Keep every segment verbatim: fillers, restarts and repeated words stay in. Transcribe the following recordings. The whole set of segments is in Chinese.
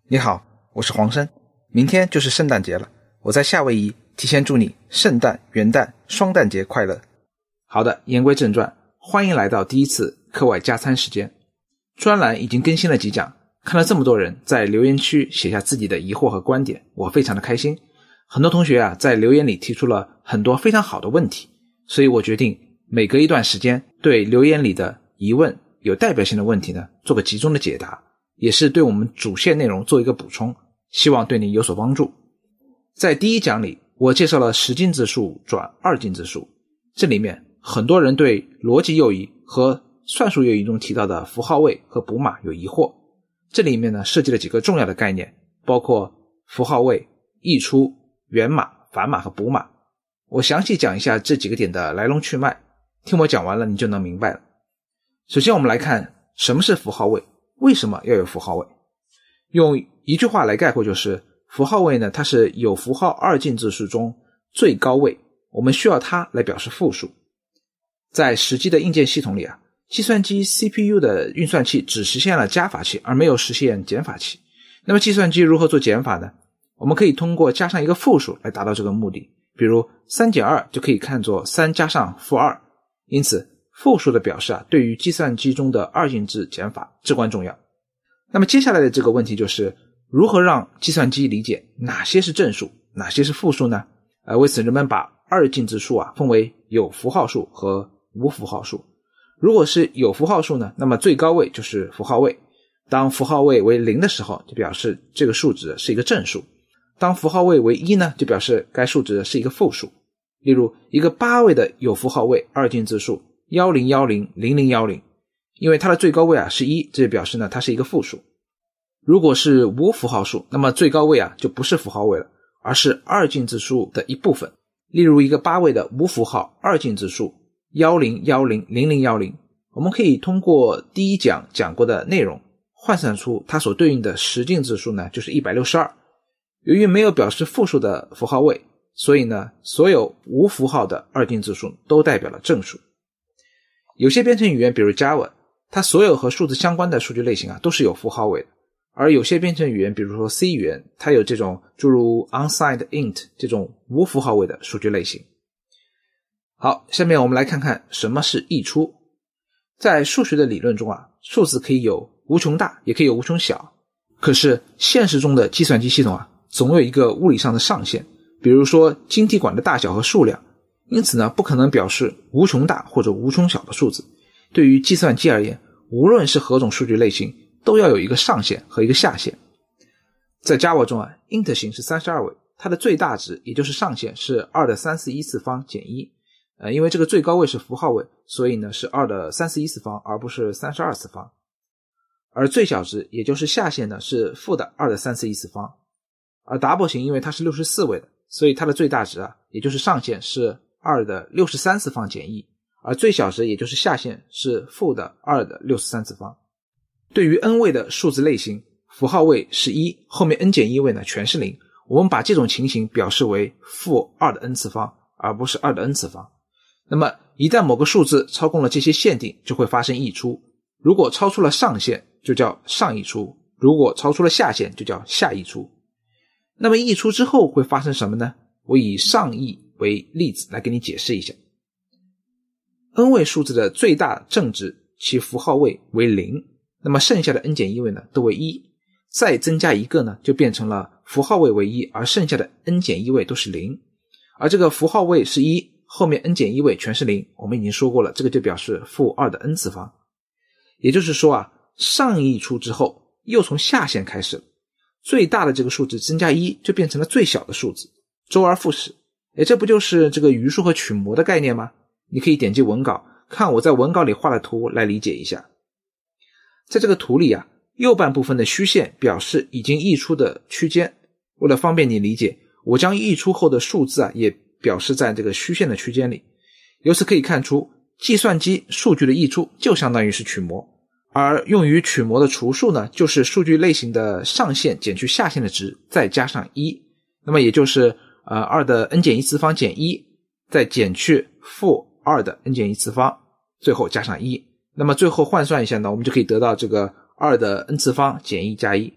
你好，我是黄生，明天就是圣诞节了，我在夏威夷提前祝你圣诞、元旦、双诞节快乐。好的，言归正传，欢迎来到第一次课外加餐时间。专栏已经更新了几讲，看了这么多人在留言区写下自己的疑惑和观点，我非常的开心。很多同学啊在留言里提出了很多非常好的问题，所以我决定每隔一段时间对留言里的疑问有代表性的问题呢做个集中的解答，也是对我们主线内容做一个补充，希望对你有所帮助。在第一讲里，我介绍了十进制数转二进制数，这里面很多人对逻辑诱移和算术诱移中提到的符号位和补码有疑惑。这里面呢涉及了几个重要的概念，包括符号位、溢出、原码、反码和补码。我详细讲一下这几个点的来龙去脉，听我讲完了你就能明白了。首先我们来看什么是符号位，为什么要有符号位。用一句话来概括，就是符号位呢，它是有符号二进制数中最高位，我们需要它来表示复数。在实际的硬件系统里啊，计算机 C P U 的运算器只实现了加法器，而没有实现减法器。那么计算机如何做减法呢？我们可以通过加上一个复数来达到这个目的，比如三减二就可以看作三加上负二，因此复数的表示啊，对于计算机中的二进制减法至关重要。那么接下来的这个问题就是如何让计算机理解哪些是正数，哪些是负数呢？呃，为此人们把二进制数啊分为有符号数和无符号数。如果是有符号数呢，那么最高位就是符号位，当符号位为零的时候，就表示这个数值是一个正数。当符号位为一呢，就表示该数值是一个负数。例如一个八位的有符号位二进制数一零一零零零一零，因为它的最高位啊是一，这就表示呢它是一个负数。如果是无符号数，那么最高位啊就不是符号位了，而是二进制数的一部分。例如一个八位的无符号二进制数一零一零零零一零，我们可以通过第一讲讲过的内容换算出它所对应的十进制数呢就是一百六十二。由于没有表示负数的符号位，所以呢所有无符号的二进制数都代表了正数。有些编程语言比如 Java， 它所有和数字相关的数据类型啊都是有符号位的，而有些编程语言比如说 C 语言，它有这种诸如 unsigned int 这种无符号位的数据类型。好，下面我们来看看什么是溢出。在数学的理论中啊，数字可以有无穷大也可以有无穷小，可是现实中的计算机系统啊总有一个物理上的上限，比如说晶体管的大小和数量，因此呢不可能表示无穷大或者无穷小的数字。对于计算机而言，无论是何种数据类型都要有一个上限和一个下限。在 Java 中啊 int 型是三十二位，它的最大值也就是上限是二的三四一次方减一，呃，因为这个最高位是符号位，所以呢是二的三四一次方而不是三十二次方。而最小值也就是下限呢是负的二的三四一次方。而 double 型因为它是六十四位的，所以它的最大值啊也就是上限是二的六十三次方减一，而最小值也就是下限是负的二的六十三次方。对于 n 位的数字类型，符号位是一，后面 n 减一位呢全是零，我们把这种情形表示为负二的 n 次方而不是二的 n 次方。那么一旦某个数字超过了这些限定，就会发生溢出。如果超出了上限就叫上溢出，如果超出了下限就叫下溢出。那么溢出之后会发生什么呢？我以上溢为例子来给你解释一下。n 位数字的最大正值其符号位为零，那么剩下的 n 减一位呢都为一，再增加一个呢就变成了符号位为一，而剩下的 n 减一位都是零。而这个符号位是一，后面 n 减一位全是零，我们已经说过了，这个就表示负二的 n 次方。也就是说啊，上溢出之后又从下限开始了，最大的这个数字增加一就变成了最小的数字，周而复始。诶，这不就是这个余数和曲模的概念吗？你可以点击文稿看我在文稿里画的图来理解一下。在这个图里啊，右半部分的虚线表示已经溢出的区间，为了方便你理解，我将溢出后的数字啊也表示在这个虚线的区间里。由此可以看出，计算机数据的溢出就相当于是曲模，而用于曲模的除数呢，就是数据类型的上限减去下限的值再加上一，那么也就是呃二的 n 减一次方减一，再减去负二的 n 减一次方，最后加上一。那么最后换算一下呢，我们就可以得到这个二的 n 次方减一加一。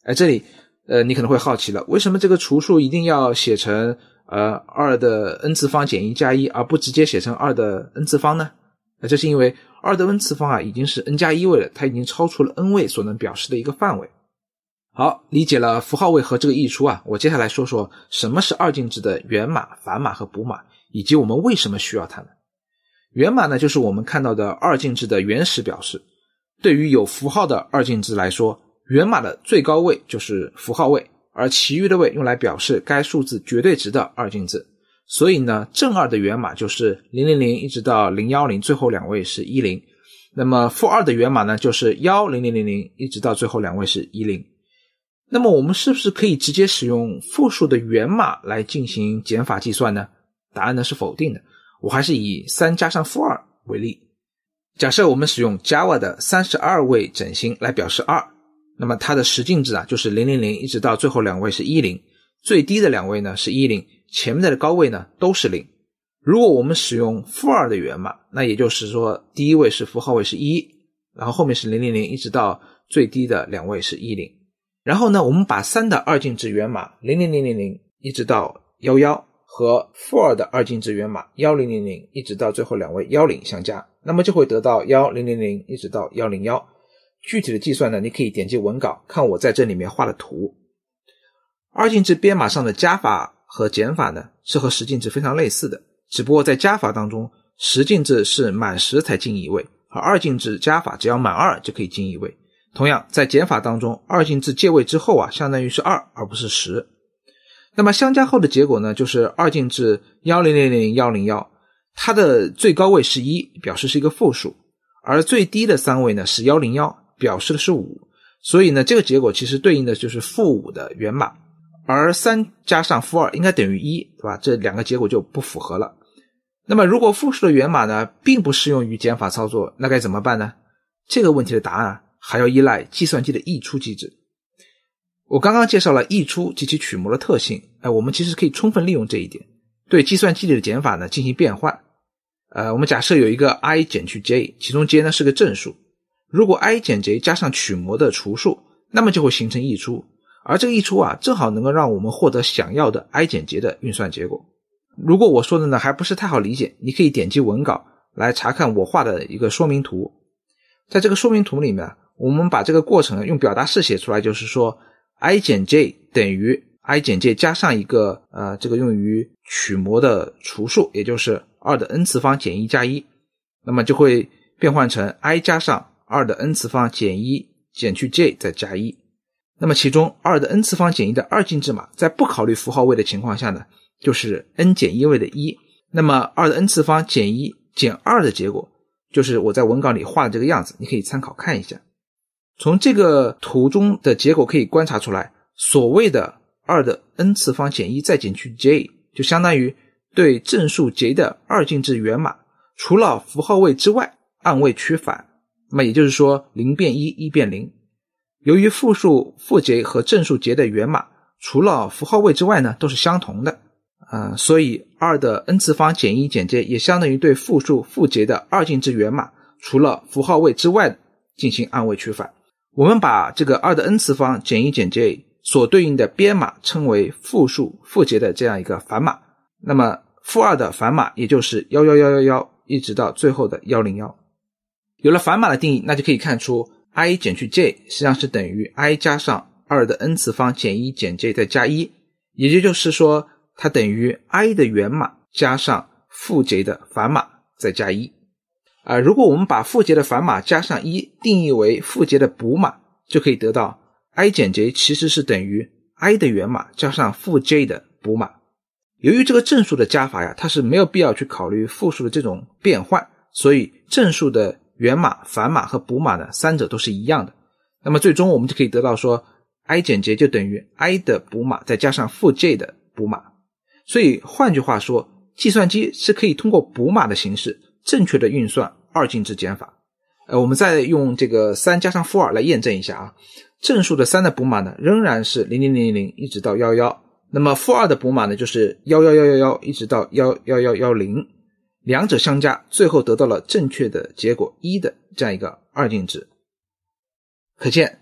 哎，这里呃你可能会好奇了，为什么这个除数一定要写成呃二的 n 次方减一加一，而不直接写成二的 n 次方呢？那这是因为二的 n 次方啊已经是 n 加一位了，它已经超出了 n 位所能表示的一个范围。好，理解了符号位和这个溢出啊，我接下来说说什么是二进制的原码、繁码和补码，以及我们为什么需要它们。原码呢，就是我们看到的二进制的原始表示。对于有符号的二进制来说，原码的最高位就是符号位，而其余的位用来表示该数字绝对值的二进制。所以呢，正二的原码就是零零零一直到零一零，最后两位是一零。那么负二的原码呢，就是一零零零零一直到最后两位是一零。那么我们是不是可以直接使用复数的原码来进行减法计算呢？答案呢是否定的。我还是以三加上负二为例。假设我们使用 Java 的三十二位整星来表示二，那么它的十进制啊就是零零零一直到最后两位是一零，最低的两位呢是一零，前面的高位呢都是零。如果我们使用负二的原码，那也就是说第一位是符号位是一，然后后面是零零零一直到最低的两位是一零。然后呢，我们把三的二进制原码零零零零零一直到一一和负二的二进制原码一零零零一直到最后两位一零相加，那么就会得到一零零零一直到一零一。具体的计算呢，你可以点击文稿看我在这里面画的图。二进制编码上的加法和减法呢，是和十进制非常类似的，只不过在加法当中，十进制是满十才进一位，而二进制加法只要满二就可以进一位。同样在减法当中，二进制借位之后啊，相当于是二而不是十。那么相加后的结果呢，就是二进制一零零零一零一，它的最高位是一，表示是一个负数，而最低的三位呢是一零一，表示的是五。所以呢，这个结果其实对应的就是负五的原码，而三加上负二应该等于一，对吧？这两个结果就不符合了。那么如果负数的原码呢并不适用于减法操作，那该怎么办呢？这个问题的答案还要依赖计算机的溢出机制。我刚刚介绍了溢出及其取模的特性，呃，我们其实可以充分利用这一点，对计算机里的减法呢进行变换。呃，我们假设有一个 i 减去 j， 其中 j 呢是个正数，如果 i 减 j 加上取模的除数，那么就会形成溢出，而这个溢出啊，正好能够让我们获得想要的 i 减 j 的运算结果。如果我说的呢还不是太好理解，你可以点击文稿来查看我画的一个说明图。在这个说明图里面，我们把这个过程用表达式写出来，就是说 i 减 j 等于 i 减 j 加上一个呃这个用于取模的除数，也就是二的 n 次方减一加一，那么就会变换成 i 加上二的 n 次方减一减去 j 再加一。那么其中二的 n 次方减一的二进制码，在不考虑符号位的情况下呢，就是 n 减一位的一。那么二的 n 次方减一减二的结果，就是我在文稿里画的这个样子，你可以参考看一下。从这个图中的结果可以观察出来，所谓的二的 n 次方减一再减去 j， 就相当于对正数 j 的二进制原码，除了符号位之外按位取反，那么也就是说零变一，一变零。由于负数负 j 和正数 j 的原码除了符号位之外呢都是相同的，呃，所以二的 n 次方减一减 j 也相当于对负数负 j 的二进制原码除了符号位之外进行按位取反。我们把这个二的 n 次方减一减 j 所对应的编码称为负数负 j 的这样一个反码，那么负二的反码也就是一一一一一一直到最后的一零一。有了反码的定义，那就可以看出 i 减去 j 实际上是等于 i 加上二的 n 次方减一减 j 再加一，也就是说它等于 i 的原码加上负 j 的反码再加一。呃，如果我们把负 j 的反码加上一定义为负 j 的补码，就可以得到 i 减 j 其实是等于 i 的原码加上负 j 的补码。由于这个正数的加法呀，它是没有必要去考虑负数的这种变换，所以正数的原码、反码和补码呢，三者都是一样的。那么最终我们就可以得到说 i 减 j 就等于 i 的补码再加上负 j 的补码。所以换句话说，计算机是可以通过补码的形式正确的运算二进制减法。呃，我们再用这个三加上负二来验证一下啊。正数的三的补码呢，仍然是零零零零零一直到一一，那么负二的补码呢，就是一一一一一一直到一一一一零，两者相加，最后得到了正确的结果一的这样一个二进制。可见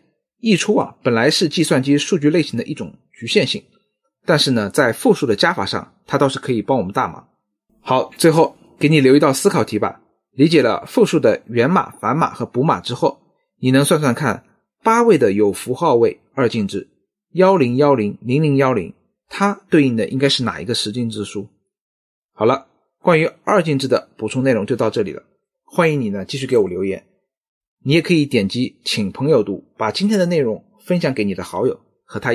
溢出啊本来是计算机数据类型的一种局限性，但是呢在复数的加法上它倒是可以帮我们大忙。好，最后给你留一道思考题吧。理解了复数的原码、繁码和补码之后，你能算算看八位的有符号位二进制一零一零零零一零，它对应的应该是哪一个十进制数？好了，关于二进制的补充内容就到这里了，欢迎你呢继续给我留言。你也可以点击请朋友读，把今天的内容分享给你的好友，和他